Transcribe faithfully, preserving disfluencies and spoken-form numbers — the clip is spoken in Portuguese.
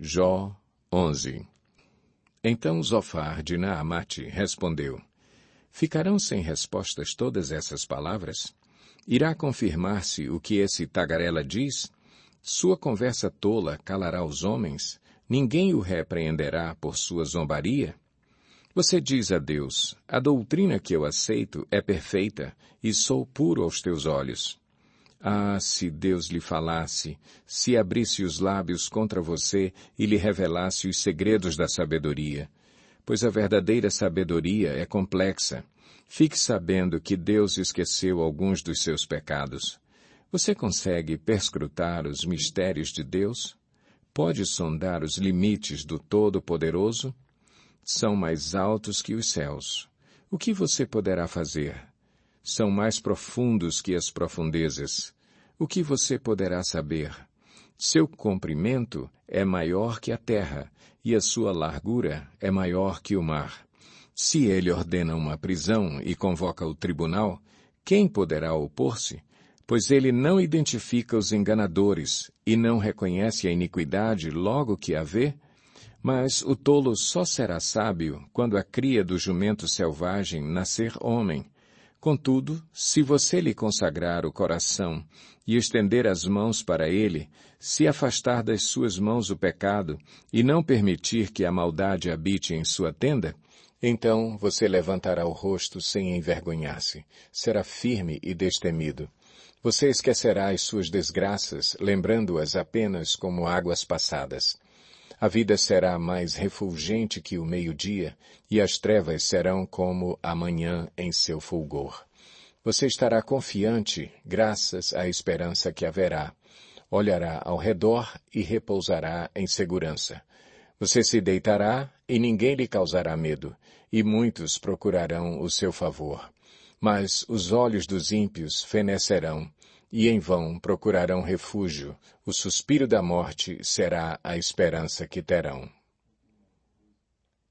Jó onze. Então Zofar de Naamate respondeu: Ficarão sem respostas todas essas palavras? Irá confirmar-se o que esse tagarela diz? Sua conversa tola calará os homens? Ninguém o repreenderá por sua zombaria? Você diz a Deus: a doutrina que eu aceito é perfeita e sou puro aos teus olhos. Ah, se Deus lhe falasse, se abrisse os lábios contra você e lhe revelasse os segredos da sabedoria. Pois a verdadeira sabedoria é complexa. Fique sabendo que Deus esqueceu alguns dos seus pecados. Você consegue perscrutar os mistérios de Deus? Pode sondar os limites do Todo-Poderoso? São mais altos que os céus. O que você poderá fazer? São mais profundos que as profundezas. O que você poderá saber? Seu comprimento é maior que a terra, e a sua largura é maior que o mar. Se ele ordena uma prisão e convoca o tribunal, quem poderá opor-se? Pois ele não identifica os enganadores e não reconhece a iniquidade logo que a vê. Mas o tolo só será sábio quando a cria do jumento selvagem nascer homem. Contudo, se você lhe consagrar o coração e estender as mãos para ele, se afastar das suas mãos o pecado e não permitir que a maldade habite em sua tenda, então você levantará o rosto sem envergonhar-se, será firme e destemido. Você esquecerá as suas desgraças, lembrando-as apenas como águas passadas. A vida será mais refulgente que o meio-dia, e as trevas serão como a manhã em seu fulgor. Você estará confiante, graças à esperança que haverá. Olhará ao redor e repousará em segurança. Você se deitará e ninguém lhe causará medo, e muitos procurarão o seu favor. Mas os olhos dos ímpios fenecerão, e em vão procurarão refúgio. O suspiro da morte será a esperança que terão.